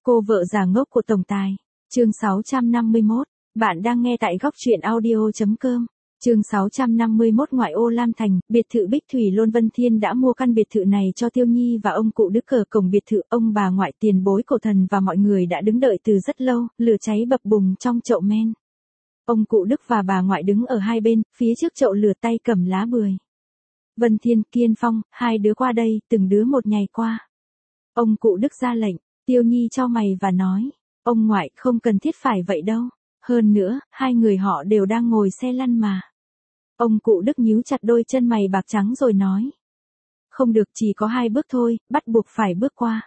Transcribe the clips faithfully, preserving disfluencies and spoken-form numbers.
Cô vợ già ngốc của tổng tài. Chương sáu trăm năm mươi mốt. Bạn đang nghe tại góc truyện audio chấm com. Chương sáu trăm năm mươi mốt. Ngoại ô Lam Thành, biệt thự Bích Thủy Lôn. Vân Thiên đã mua căn biệt thự này cho Tiêu Nhi và ông cụ Đức. Ở cổng biệt thự, ông bà ngoại, tiền bối cổ thần và mọi người đã đứng đợi từ rất lâu, lửa cháy bập bùng trong chậu men. Ông cụ Đức và bà ngoại đứng ở hai bên, phía trước chậu lửa tay cầm lá bưởi. Vân Thiên, Kiên Phong, hai đứa qua đây, từng đứa một nhảy qua. Ông cụ Đức ra lệnh. Tiêu Nhi chau mày và nói, ông ngoại, không cần thiết phải vậy đâu. Hơn nữa, hai người họ đều đang ngồi xe lăn mà. Ông cụ Đức nhíu chặt đôi chân mày bạc trắng rồi nói, không được, chỉ có hai bước thôi, bắt buộc phải bước qua.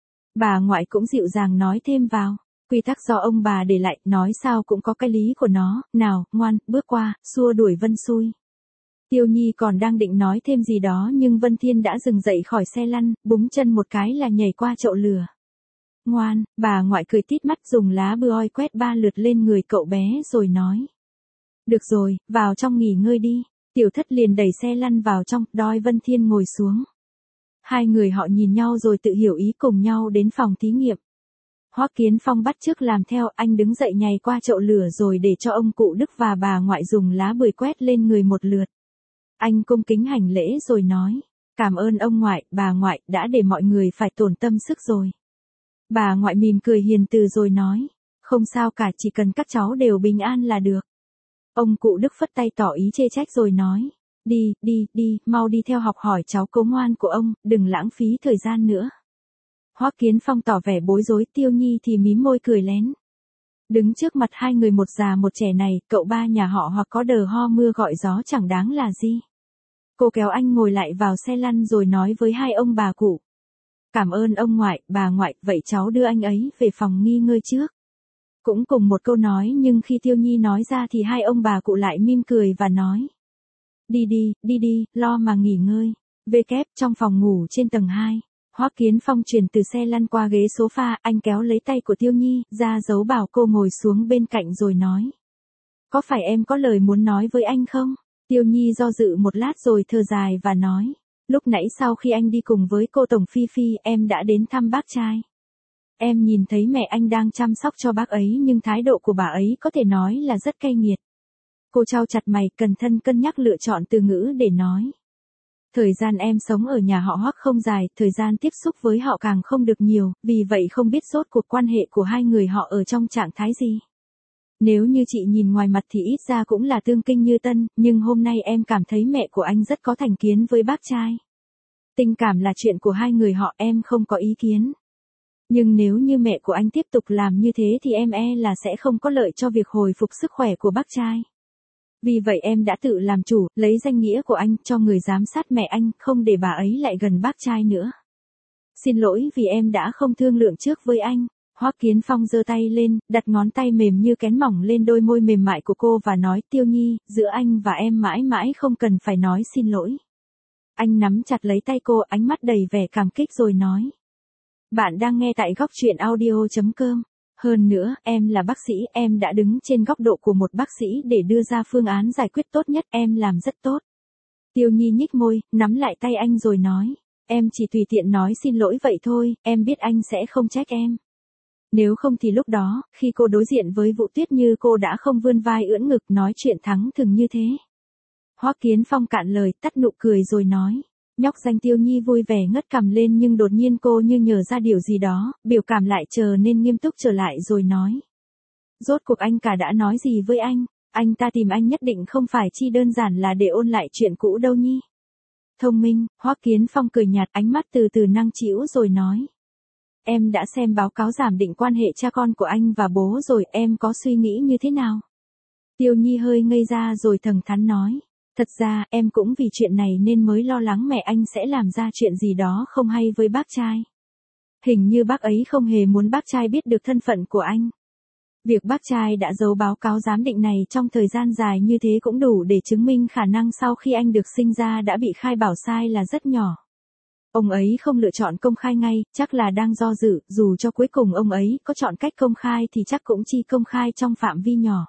Bà ngoại cũng dịu dàng nói thêm vào, quy tắc do ông bà để lại, nói sao cũng có cái lý của nó, nào, ngoan, bước qua, xua đuổi Vân Xui. Tiêu Nhi còn đang định nói thêm gì đó nhưng Vân Thiên đã dừng dậy khỏi xe lăn, búng chân một cái là nhảy qua chậu lửa. Ngoan, bà ngoại cười tít mắt dùng lá bưởi quét ba lượt lên người cậu bé rồi nói. Được rồi, vào trong nghỉ ngơi đi. Tiểu Thất liền đẩy xe lăn vào trong, đòi Vân Thiên ngồi xuống. Hai người họ nhìn nhau rồi tự hiểu ý cùng nhau đến phòng thí nghiệm. Hoắc Kiến Phong bắt chước làm theo, anh đứng dậy nhảy qua chậu lửa rồi để cho ông cụ Đức và bà ngoại dùng lá bưởi quét lên người một lượt. Anh cung kính hành lễ rồi nói, cảm ơn ông ngoại, bà ngoại, đã để mọi người phải tổn tâm sức rồi. Bà ngoại mỉm cười hiền từ rồi nói, không sao cả, chỉ cần các cháu đều bình an là được. Ông cụ Đức phất tay tỏ ý chê trách rồi nói, đi, đi, đi, mau đi theo học hỏi cháu cố ngoan của ông, đừng lãng phí thời gian nữa. Hoắc Kiến Phong tỏ vẻ bối rối, Tiêu Nhi thì mím môi cười lén. Đứng trước mặt hai người một già một trẻ này, cậu ba nhà họ hoặc có đờ ho mưa gọi gió chẳng đáng là gì. Cô kéo anh ngồi lại vào xe lăn rồi nói với hai ông bà cụ. Cảm ơn ông ngoại, bà ngoại, vậy cháu đưa anh ấy về phòng nghỉ ngơi trước. Cũng cùng một câu nói nhưng khi Tiêu Nhi nói ra thì hai ông bà cụ lại mỉm cười và nói. Đi đi, đi đi, lo mà nghỉ ngơi. Về kép trong phòng ngủ trên tầng hai. Hoắc Kiến Phong chuyển từ xe lăn qua ghế sofa, anh kéo lấy tay của Tiêu Nhi, ra dấu bảo cô ngồi xuống bên cạnh rồi nói. Có phải em có lời muốn nói với anh không? Tiêu Nhi do dự một lát rồi thở dài và nói. Lúc nãy sau khi anh đi cùng với cô Tổng Phi Phi, em đã đến thăm bác trai. Em nhìn thấy mẹ anh đang chăm sóc cho bác ấy nhưng thái độ của bà ấy có thể nói là rất cay nghiệt. Cô chau chặt mày, cẩn thận cân nhắc lựa chọn từ ngữ để nói. Thời gian em sống ở nhà họ Hoắc không dài, thời gian tiếp xúc với họ càng không được nhiều, vì vậy không biết rốt cuộc quan hệ của hai người họ ở trong trạng thái gì. Nếu như chị nhìn ngoài mặt thì ít ra cũng là tương kinh như tân, nhưng hôm nay em cảm thấy mẹ của anh rất có thành kiến với bác trai. Tình cảm là chuyện của hai người họ, em không có ý kiến. Nhưng nếu như mẹ của anh tiếp tục làm như thế thì em e là sẽ không có lợi cho việc hồi phục sức khỏe của bác trai. Vì vậy em đã tự làm chủ, lấy danh nghĩa của anh cho người giám sát mẹ anh, không để bà ấy lại gần bác trai nữa. Xin lỗi vì em đã không thương lượng trước với anh. Hoắc Kiến Phong giơ tay lên, đặt ngón tay mềm như kén mỏng lên đôi môi mềm mại của cô và nói, Tiêu Nhi, giữa anh và em mãi mãi không cần phải nói xin lỗi. Anh nắm chặt lấy tay cô, ánh mắt đầy vẻ cảm kích rồi nói. Bạn đang nghe tại góc truyện audio chấm com. Hơn nữa, em là bác sĩ, em đã đứng trên góc độ của một bác sĩ để đưa ra phương án giải quyết tốt nhất, em làm rất tốt. Tiêu Nhi nhích môi, nắm lại tay anh rồi nói, em chỉ tùy tiện nói xin lỗi vậy thôi, em biết anh sẽ không trách em. Nếu không thì lúc đó, khi cô đối diện với Vũ Tuyết Như cô đã không vươn vai ưỡn ngực nói chuyện thẳng thừng như thế. Hoắc Kiến Phong cạn lời, tắt nụ cười rồi nói. Nhóc danh Tiêu Nhi vui vẻ ngất cằm lên nhưng đột nhiên cô như nhớ ra điều gì đó, biểu cảm lại trở nên nghiêm túc trở lại rồi nói. Rốt cuộc anh cả đã nói gì với anh, anh ta tìm anh nhất định không phải chi đơn giản là để ôn lại chuyện cũ đâu Nhi. Thông minh, Hoắc Kiến Phong cười nhạt, ánh mắt từ từ năng trĩu rồi nói. Em đã xem báo cáo giảm định quan hệ cha con của anh và bố rồi, em có suy nghĩ như thế nào? Tiêu Nhi hơi ngây ra rồi thẳng thắn nói. Thật ra, em cũng vì chuyện này nên mới lo lắng mẹ anh sẽ làm ra chuyện gì đó không hay với bác trai. Hình như bác ấy không hề muốn bác trai biết được thân phận của anh. Việc bác trai đã giấu báo cáo giám định này trong thời gian dài như thế cũng đủ để chứng minh khả năng sau khi anh được sinh ra đã bị khai bảo sai là rất nhỏ. Ông ấy không lựa chọn công khai ngay, chắc là đang do dự, dù cho cuối cùng ông ấy có chọn cách công khai thì chắc cũng chỉ công khai trong phạm vi nhỏ.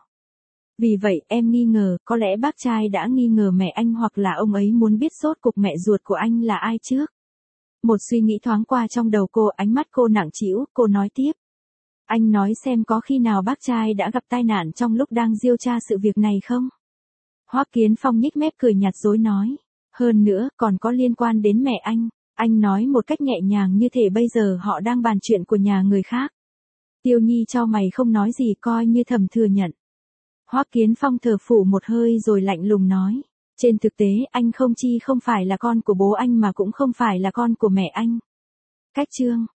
Vì vậy, em nghi ngờ, có lẽ bác trai đã nghi ngờ mẹ anh hoặc là ông ấy muốn biết rốt cuộc mẹ ruột của anh là ai trước. Một suy nghĩ thoáng qua trong đầu cô, ánh mắt cô nặng trĩu, cô nói tiếp. Anh nói xem có khi nào bác trai đã gặp tai nạn trong lúc đang điều tra sự việc này không? Hoắc Kiến Phong nhếch mép cười nhạt dối nói. Hơn nữa, còn có liên quan đến mẹ anh. Anh nói một cách nhẹ nhàng như thể bây giờ họ đang bàn chuyện của nhà người khác. Tiêu Nhi chau mày không nói gì coi như thầm thừa nhận. Hoắc Kiến Phong thở phù một hơi rồi lạnh lùng nói. Trên thực tế anh không chi không phải là con của bố anh mà cũng không phải là con của mẹ anh. Cách chương